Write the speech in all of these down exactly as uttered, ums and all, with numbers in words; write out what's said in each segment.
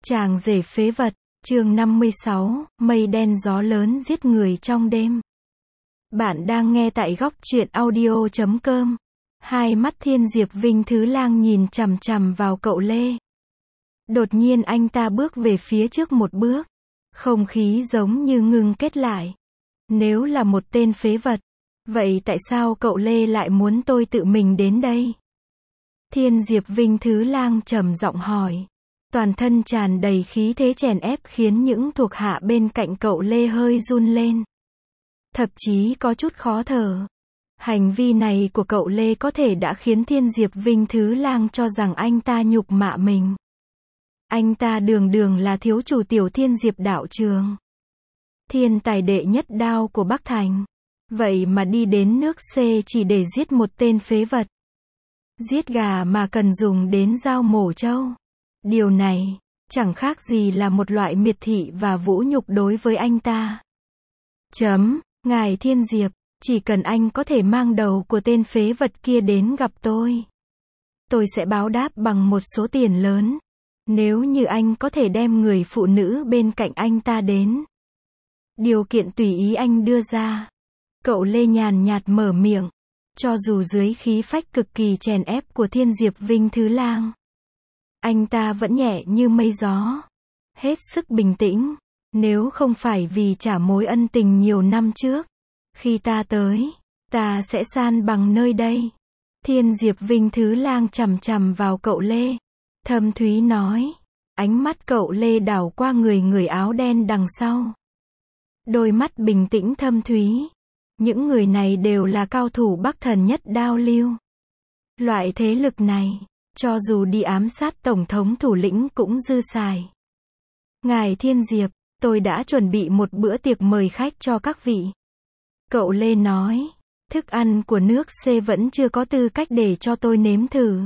Chàng rể phế vật, chương năm mươi sáu, mây đen gió lớn giết người trong đêm. Bạn đang nghe tại góc truyện audio chấm com. Hai mắt Thiên Diệp Vinh Thứ Lang nhìn chằm chằm vào cậu Lê. Đột nhiên anh ta bước về phía trước một bước. Không khí giống như ngưng kết lại. Nếu là một tên phế vật, vậy tại sao cậu Lê lại muốn tôi tự mình đến đây? Thiên Diệp Vinh Thứ Lang trầm giọng hỏi. Toàn thân tràn đầy khí thế chèn ép khiến những thuộc hạ bên cạnh cậu Lê hơi run lên. Thậm chí có chút khó thở. Hành vi này của cậu Lê có thể đã khiến Thiên Diệp Vinh Thứ Lang cho rằng anh ta nhục mạ mình. Anh ta đường đường là thiếu chủ Tiểu Thiên Diệp đạo trường. Thiên tài đệ nhất đao của Bắc Thành. Vậy mà đi đến nước C chỉ để giết một tên phế vật. Giết gà mà cần dùng đến dao mổ trâu. Điều này, chẳng khác gì là một loại miệt thị và vũ nhục đối với anh ta. Chấm, ngài Thiên Diệp, chỉ cần anh có thể mang đầu của tên phế vật kia đến gặp tôi. Tôi sẽ báo đáp bằng một số tiền lớn. Nếu như anh có thể đem người phụ nữ bên cạnh anh ta đến. Điều kiện tùy ý anh đưa ra. Cậu Lê nhàn nhạt mở miệng. Cho dù dưới khí phách cực kỳ chèn ép của Thiên Diệp Vinh Thứ Lang, anh ta vẫn nhẹ như mây gió. Hết sức bình tĩnh. Nếu không phải vì trả mối ân tình nhiều năm trước. Khi ta tới, ta sẽ san bằng nơi đây. Thiên Diệp Vinh Thứ Lang chằm chằm vào cậu Lê. Thâm thúy nói. Ánh mắt cậu Lê đảo qua người người áo đen đằng sau. Đôi mắt bình tĩnh thâm thúy. Những người này đều là cao thủ Bắc Thần nhất đao lưu. Loại thế lực này, cho dù đi ám sát Tổng thống thủ lĩnh cũng dư xài. Ngài Thiên Diệp, tôi đã chuẩn bị một bữa tiệc mời khách cho các vị. Cậu Lê nói, thức ăn của nước C vẫn chưa có tư cách để cho tôi nếm thử.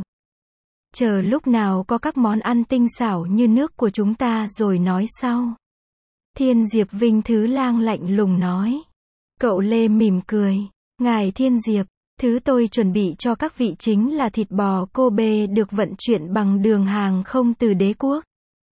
Chờ lúc nào có các món ăn tinh xảo như nước của chúng ta rồi nói sau. Thiên Diệp Vinh Thứ Lang lạnh lùng nói. Cậu Lê mỉm cười. Ngài Thiên Diệp, thứ tôi chuẩn bị cho các vị chính là thịt bò Kobe được vận chuyển bằng đường hàng không từ đế quốc.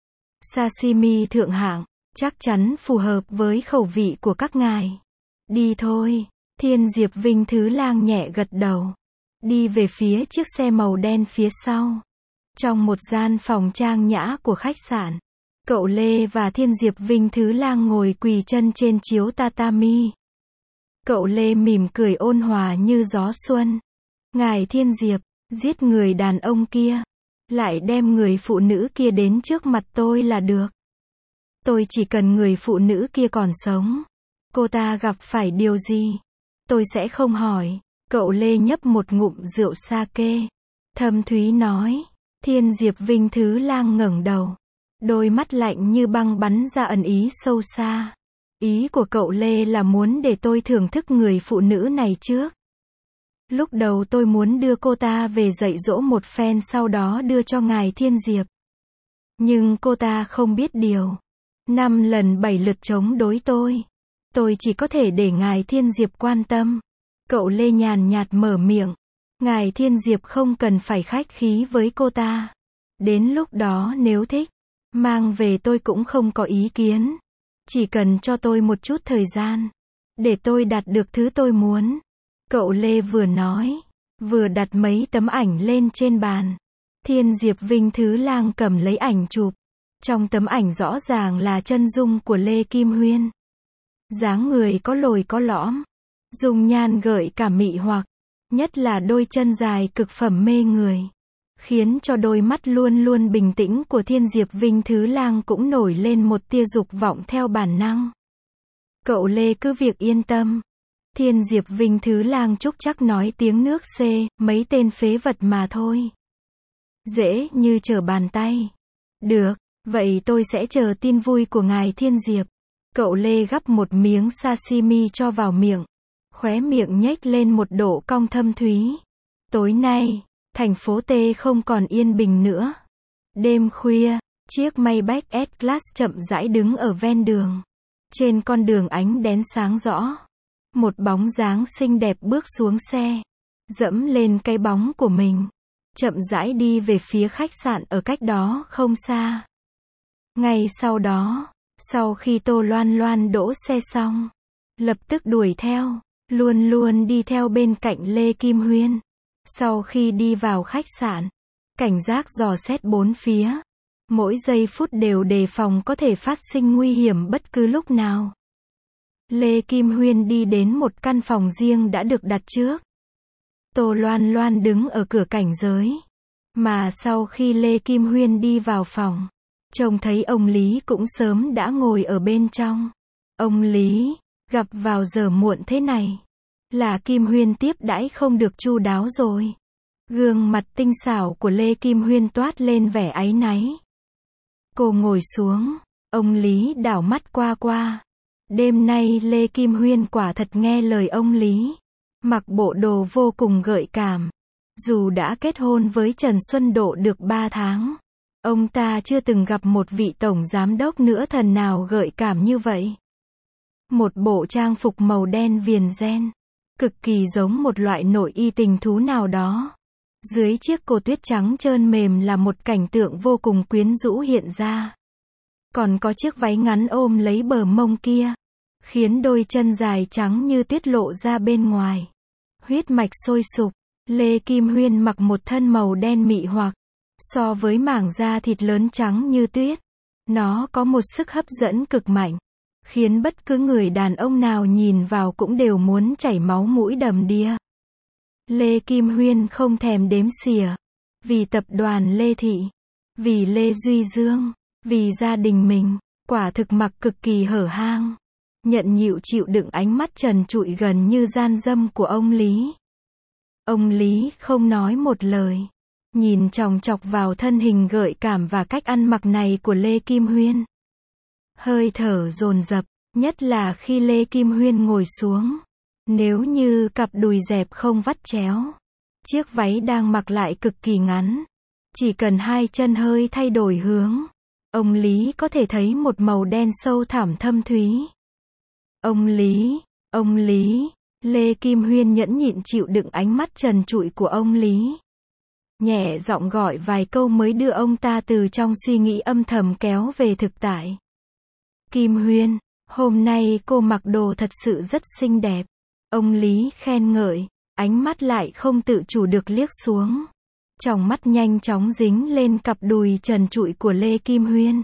Sashimi thượng hạng, chắc chắn phù hợp với khẩu vị của các ngài. Đi thôi. Thiên Diệp Vinh Thứ Lang nhẹ gật đầu. Đi về phía chiếc xe màu đen phía sau. Trong một gian phòng trang nhã của khách sạn, cậu Lê và Thiên Diệp Vinh Thứ Lang ngồi quỳ chân trên chiếu tatami. Cậu Lê mỉm cười ôn hòa như gió xuân. Ngài Thiên Diệp, giết người đàn ông kia, lại đem người phụ nữ kia đến trước mặt tôi là được. Tôi chỉ cần người phụ nữ kia còn sống. Cô ta gặp phải điều gì? Tôi sẽ không hỏi. Cậu Lê nhấp một ngụm rượu sake. Thâm thúy nói. Thiên Diệp Vinh Thứ Lang ngẩng đầu. Đôi mắt lạnh như băng bắn ra ẩn ý sâu xa. Ý của cậu Lê là muốn để tôi thưởng thức người phụ nữ này trước. Lúc đầu tôi muốn đưa cô ta về dạy dỗ một phen sau đó đưa cho ngài Thiên Diệp. Nhưng cô ta không biết điều. Năm lần bảy lượt chống đối tôi. Tôi chỉ có thể để ngài Thiên Diệp quan tâm. Cậu Lê nhàn nhạt mở miệng. Ngài Thiên Diệp không cần phải khách khí với cô ta. Đến lúc đó nếu thích, mang về tôi cũng không có ý kiến. Chỉ cần cho tôi một chút thời gian, để tôi đạt được thứ tôi muốn. Cậu Lê vừa nói, vừa đặt mấy tấm ảnh lên trên bàn. Thiên Diệp Vinh Thứ Lang cầm lấy ảnh chụp. Trong tấm ảnh rõ ràng là chân dung của Lê Kim Huyên. Dáng người có lồi có lõm, dung nhan gợi cảm mị hoặc, nhất là đôi chân dài cực phẩm mê người. Khiến cho đôi mắt luôn luôn bình tĩnh của Thiên Diệp Vinh Thứ Lang cũng nổi lên một tia dục vọng theo bản năng. Cậu Lê cứ việc yên tâm. Thiên Diệp Vinh Thứ Lang chúc chắc nói tiếng nước C, mấy tên phế vật mà thôi. Dễ như trở bàn tay. Được, vậy tôi sẽ chờ tin vui của ngài Thiên Diệp. Cậu Lê gắp một miếng sashimi cho vào miệng. Khóe miệng nhếch lên một độ cong thâm thúy. Tối nay, thành phố T không còn yên bình nữa. Đêm khuya, chiếc Maybach S-Class chậm rãi đứng ở ven đường. Trên con đường ánh đèn sáng rõ. Một bóng dáng xinh đẹp bước xuống xe. Dẫm lên cái bóng của mình. Chậm rãi đi về phía khách sạn ở cách đó không xa. Ngay sau đó, sau khi Tô Loan Loan đỗ xe xong, lập tức đuổi theo, luôn luôn đi theo bên cạnh Lê Kim Huyên. Sau khi đi vào khách sạn, cảnh giác dò xét bốn phía, mỗi giây phút đều đề phòng có thể phát sinh nguy hiểm bất cứ lúc nào. Lê Kim Huyên đi đến một căn phòng riêng đã được đặt trước. Tô Loan Loan đứng ở cửa cảnh giới. Mà sau khi Lê Kim Huyên đi vào phòng, trông thấy ông Lý cũng sớm đã ngồi ở bên trong. Ông Lý, gặp vào giờ muộn thế này, là Kim Huyên tiếp đãi không được chu đáo rồi. Gương mặt tinh xảo của Lê Kim Huyên toát lên vẻ áy náy. Cô ngồi xuống, ông Lý đảo mắt qua qua. Đêm nay Lê Kim Huyên quả thật nghe lời ông Lý, mặc bộ đồ vô cùng gợi cảm. Dù đã kết hôn với Trần Xuân Độ được ba tháng, ông ta chưa từng gặp một vị tổng giám đốc nữ thần nào gợi cảm như vậy. Một bộ trang phục màu đen viền ren, cực kỳ giống một loại nội y tình thú nào đó. Dưới chiếc cô tuyết trắng trơn mềm là một cảnh tượng vô cùng quyến rũ hiện ra. Còn có chiếc váy ngắn ôm lấy bờ mông kia, khiến đôi chân dài trắng như tuyết lộ ra bên ngoài. Huyết mạch sôi sục, Lê Kim Huyên mặc một thân màu đen mị hoặc, so với mảng da thịt lớn trắng như tuyết, nó có một sức hấp dẫn cực mạnh, khiến bất cứ người đàn ông nào nhìn vào cũng đều muốn chảy máu mũi đầm đìa. Lê Kim Huyên không thèm đếm xỉa, vì tập đoàn Lê Thị, vì Lê Duy Dương, vì gia đình mình, quả thực mặc cực kỳ hở hang, nhận nhịu chịu đựng ánh mắt trần trụi gần như gian dâm của ông Lý. Ông Lý không nói một lời, nhìn chòng chọc vào thân hình gợi cảm và cách ăn mặc này của Lê Kim Huyên. Hơi thở dồn dập, nhất là khi Lê Kim Huyên ngồi xuống. Nếu như cặp đùi dẹp không vắt chéo, chiếc váy đang mặc lại cực kỳ ngắn, chỉ cần hai chân hơi thay đổi hướng, ông Lý có thể thấy một màu đen sâu thẳm thâm thúy. Ông Lý, ông Lý, Lê Kim Huyên nhẫn nhịn chịu đựng ánh mắt trần trụi của ông Lý. Nhẹ giọng gọi vài câu mới đưa ông ta từ trong suy nghĩ âm thầm kéo về thực tại. Kim Huyên, hôm nay cô mặc đồ thật sự rất xinh đẹp. Ông Lý khen ngợi, ánh mắt lại không tự chủ được liếc xuống. Tròng mắt nhanh chóng dính lên cặp đùi trần trụi của Lê Kim Huyên.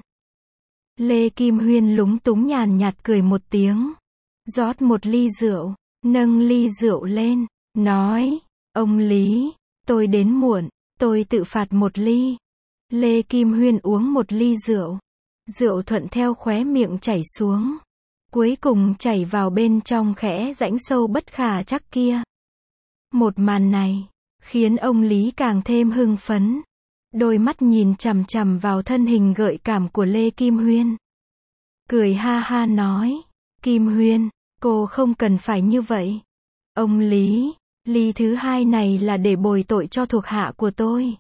Lê Kim Huyên lúng túng nhàn nhạt cười một tiếng, rót một ly rượu, nâng ly rượu lên, nói, ông Lý, tôi đến muộn, tôi tự phạt một ly. Lê Kim Huyên uống một ly rượu, rượu thuận theo khóe miệng chảy xuống, cuối cùng chảy vào bên trong khẽ rãnh sâu bất khả trắc kia. Một màn này, khiến ông Lý càng thêm hưng phấn, đôi mắt nhìn chằm chằm vào thân hình gợi cảm của Lê Kim Huyên. Cười ha ha nói, Kim Huyên, cô không cần phải như vậy. Ông Lý, ly thứ hai này là để bồi tội cho thuộc hạ của tôi.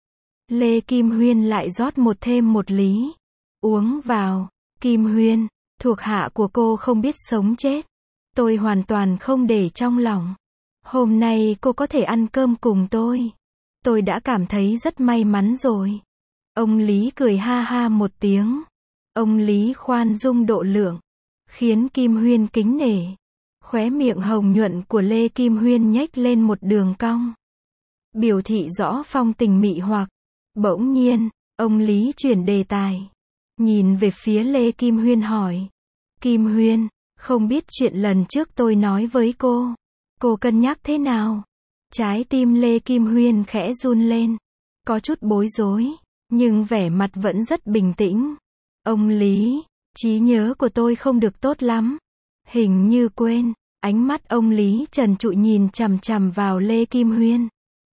Lê Kim Huyên lại rót một thêm một lý. Uống vào, Kim Huyên, thuộc hạ của cô không biết sống chết. Tôi hoàn toàn không để trong lòng. Hôm nay cô có thể ăn cơm cùng tôi. Tôi đã cảm thấy rất may mắn rồi. Ông Lý cười ha ha một tiếng. Ông Lý khoan dung độ lượng, khiến Kim Huyên kính nể. Khóe miệng hồng nhuận của Lê Kim Huyên nhếch lên một đường cong, biểu thị rõ phong tình mị hoặc. Bỗng nhiên, ông Lý chuyển đề tài, nhìn về phía Lê Kim Huyên hỏi, Kim Huyên, không biết chuyện lần trước tôi nói với cô, cô cân nhắc thế nào? Trái tim Lê Kim Huyên khẽ run lên, có chút bối rối, nhưng vẻ mặt vẫn rất bình tĩnh. Ông Lý, trí nhớ của tôi không được tốt lắm, hình như quên. Ánh mắt ông Lý trần trụi nhìn chằm chằm vào Lê Kim Huyên.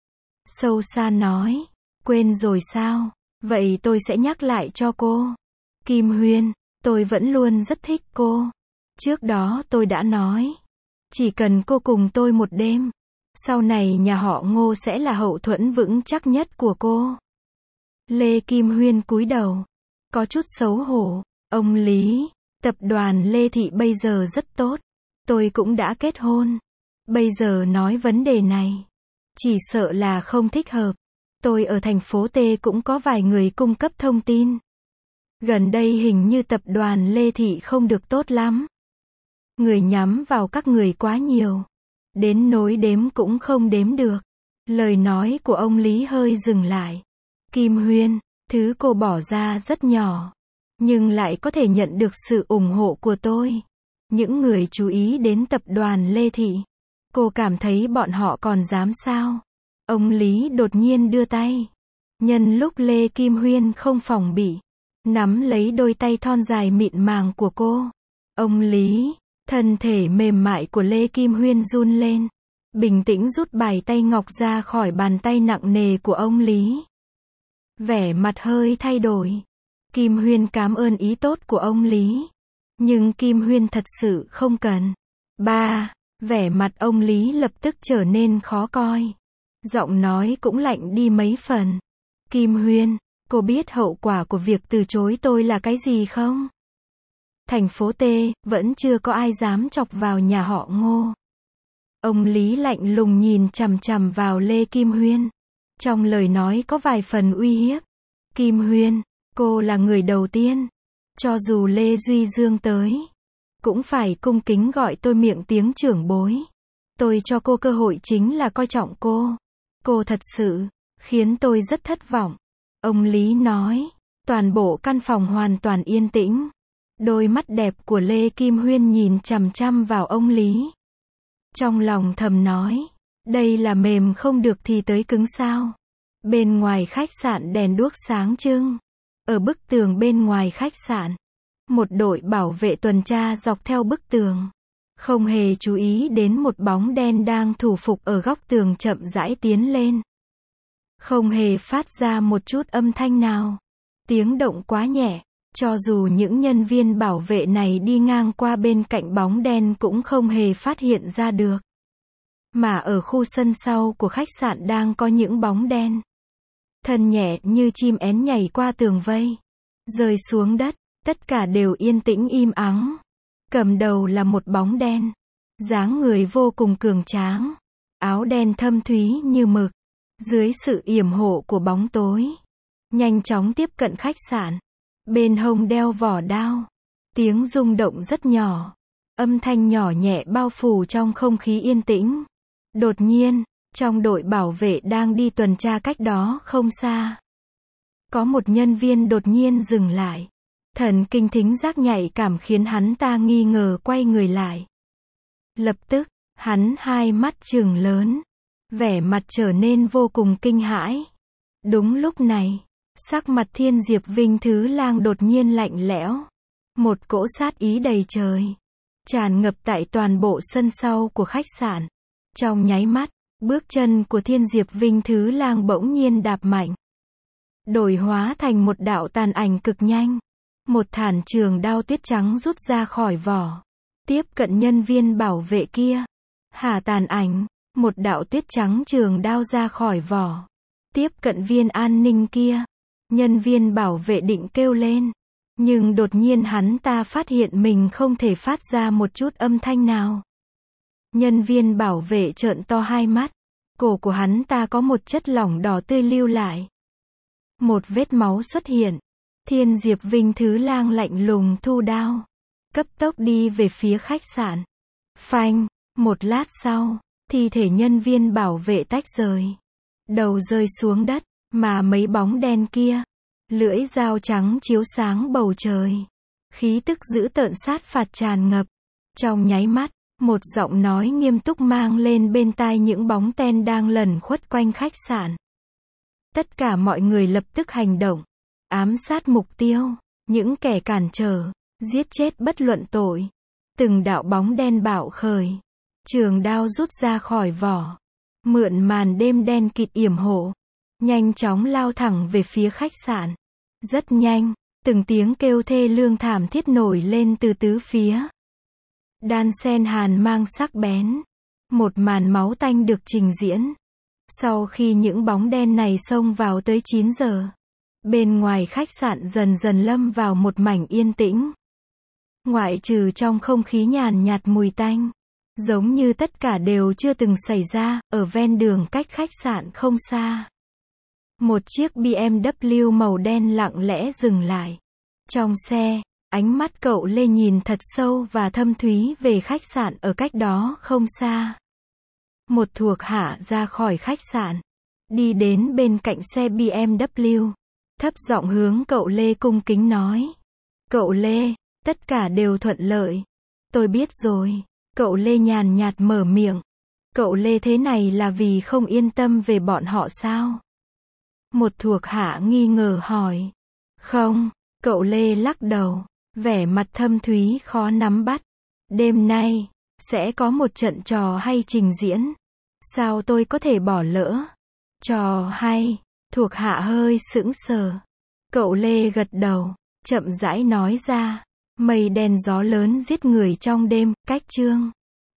Sâu xa nói, quên rồi sao? Vậy tôi sẽ nhắc lại cho cô. Kim Huyên, tôi vẫn luôn rất thích cô. Trước đó tôi đã nói, chỉ cần cô cùng tôi một đêm, sau này nhà họ Ngô sẽ là hậu thuẫn vững chắc nhất của cô. Lê Kim Huyên cúi đầu, có chút xấu hổ. Ông Lý, tập đoàn Lê Thị bây giờ rất tốt. Tôi cũng đã kết hôn. Bây giờ nói vấn đề này, chỉ sợ là không thích hợp. Tôi ở thành phố T cũng có vài người cung cấp thông tin. Gần đây hình như tập đoàn Lê Thị không được tốt lắm. Người nhắm vào các người quá nhiều. Đến nỗi đếm cũng không đếm được. Lời nói của ông Lý hơi dừng lại. Kim Huyên, thứ cô bỏ ra rất nhỏ. Nhưng lại có thể nhận được sự ủng hộ của tôi. Những người chú ý đến tập đoàn Lê Thị. Cô cảm thấy bọn họ còn dám sao? Ông Lý đột nhiên đưa tay. Nhân lúc Lê Kim Huyên không phòng bị. Nắm lấy đôi tay thon dài mịn màng của cô. Ông Lý, thân thể mềm mại của Lê Kim Huyên run lên. Bình tĩnh rút bài tay ngọc ra khỏi bàn tay nặng nề của ông Lý. Vẻ mặt hơi thay đổi. Kim Huyên cảm ơn ý tốt của ông Lý. Nhưng Kim Huyên thật sự không cần. Ba, vẻ mặt ông Lý lập tức trở nên khó coi. Giọng nói cũng lạnh đi mấy phần. Kim Huyên, cô biết hậu quả của việc từ chối tôi là cái gì không? Thành phố T, vẫn chưa có ai dám chọc vào nhà họ Ngô. Ông Lý lạnh lùng nhìn chằm chằm vào Lê Kim Huyên. Trong lời nói có vài phần uy hiếp. Kim Huyên, cô là người đầu tiên. Cho dù Lê Duy Dương tới, cũng phải cung kính gọi tôi miệng tiếng trưởng bối. Tôi cho cô cơ hội chính là coi trọng cô. Cô thật sự khiến tôi rất thất vọng. Ông Lý nói. Toàn bộ căn phòng hoàn toàn yên tĩnh. Đôi mắt đẹp của Lê Kim Huyên nhìn chằm chằm vào ông Lý. Trong lòng thầm nói. Đây là mềm không được thì tới cứng sao. Bên ngoài khách sạn đèn đuốc sáng trưng. Ở bức tường bên ngoài khách sạn. Một đội bảo vệ tuần tra dọc theo bức tường. Không hề chú ý đến một bóng đen đang thủ phục ở góc tường chậm rãi tiến lên. Không hề phát ra một chút âm thanh nào. Tiếng động quá nhẹ. Cho dù những nhân viên bảo vệ này đi ngang qua bên cạnh bóng đen cũng không hề phát hiện ra được. Mà ở khu sân sau của khách sạn đang có những bóng đen. Thân nhẹ như chim én nhảy qua tường vây. Rơi xuống đất, tất cả đều yên tĩnh im ắng. Cầm đầu là một bóng đen. Dáng người vô cùng cường tráng. Áo đen thâm thúy như mực. Dưới sự yểm hộ của bóng tối. Nhanh chóng tiếp cận khách sạn. Bên hông đeo vỏ đao. Tiếng rung động rất nhỏ. Âm thanh nhỏ nhẹ bao phủ trong không khí yên tĩnh. Đột nhiên, trong đội bảo vệ đang đi tuần tra cách đó không xa. Có một nhân viên đột nhiên dừng lại. Thần kinh thính giác nhạy cảm khiến hắn ta nghi ngờ quay người lại. Lập tức, hắn hai mắt trừng lớn. Vẻ mặt trở nên vô cùng kinh hãi. Đúng lúc này, sắc mặt Thiên Diệp Vinh Thứ Lang đột nhiên lạnh lẽo. Một cỗ sát ý đầy trời. Tràn ngập tại toàn bộ sân sau của khách sạn. Trong nháy mắt, bước chân của Thiên Diệp Vinh Thứ Lang bỗng nhiên đạp mạnh. Đổi hóa thành một đạo tàn ảnh cực nhanh. Một thản trường đao tuyết trắng rút ra khỏi vỏ. Tiếp cận nhân viên bảo vệ kia. Hà tàn ảnh, một đạo tuyết trắng trường đao ra khỏi vỏ. Tiếp cận viên an ninh kia. Nhân viên bảo vệ định kêu lên. Nhưng đột nhiên hắn ta phát hiện mình không thể phát ra một chút âm thanh nào. Nhân viên bảo vệ trợn to hai mắt. Cổ của hắn ta có một chất lỏng đỏ tươi lưu lại. Một vết máu xuất hiện. Thiên Diệp Vinh Thứ Lang lạnh lùng thu đao. Cấp tốc đi về phía khách sạn. Phanh, một lát sau, thi thể nhân viên bảo vệ tách rời. Đầu rơi xuống đất, mà mấy bóng đen kia. Lưỡi dao trắng chiếu sáng bầu trời. Khí tức dữ tợn sát phạt tràn ngập. Trong nháy mắt, một giọng nói nghiêm túc mang lên bên tai những bóng đen đang lẩn khuất quanh khách sạn. Tất cả mọi người lập tức hành động. Ám sát mục tiêu. Những kẻ cản trở. Giết chết bất luận tội. Từng đạo bóng đen bạo khởi. Trường đao rút ra khỏi vỏ. Mượn màn đêm đen kịt yểm hộ. Nhanh chóng lao thẳng về phía khách sạn. Rất nhanh, từng tiếng kêu thê lương thảm thiết nổi lên từ tứ phía. Đan sen hàn mang sắc bén. Một màn máu tanh được trình diễn. Sau khi những bóng đen này xông vào tới chín giờ. Bên ngoài khách sạn dần dần lâm vào một mảnh yên tĩnh. Ngoại trừ trong không khí nhàn nhạt mùi tanh. Giống như tất cả đều chưa từng xảy ra, ở ven đường cách khách sạn không xa. Một chiếc bê em vê màu đen lặng lẽ dừng lại. Trong xe, ánh mắt cậu Lê nhìn thật sâu và thâm thúy về khách sạn ở cách đó không xa. Một thuộc hạ ra khỏi khách sạn, đi đến bên cạnh xe bê em vê, thấp giọng hướng cậu Lê cung kính nói. Cậu Lê, tất cả đều thuận lợi. Tôi biết rồi. Cậu Lê nhàn nhạt mở miệng. Cậu Lê thế này là vì không yên tâm về bọn họ sao? Một thuộc hạ nghi ngờ hỏi. Không, cậu Lê lắc đầu, vẻ mặt thâm thúy khó nắm bắt. Đêm nay, sẽ có một trận trò hay trình diễn. Sao tôi có thể bỏ lỡ? Trò hay, thuộc hạ hơi sững sờ. Cậu Lê gật đầu, chậm rãi nói ra. Mây đen gió lớn giết người trong đêm, cách chương.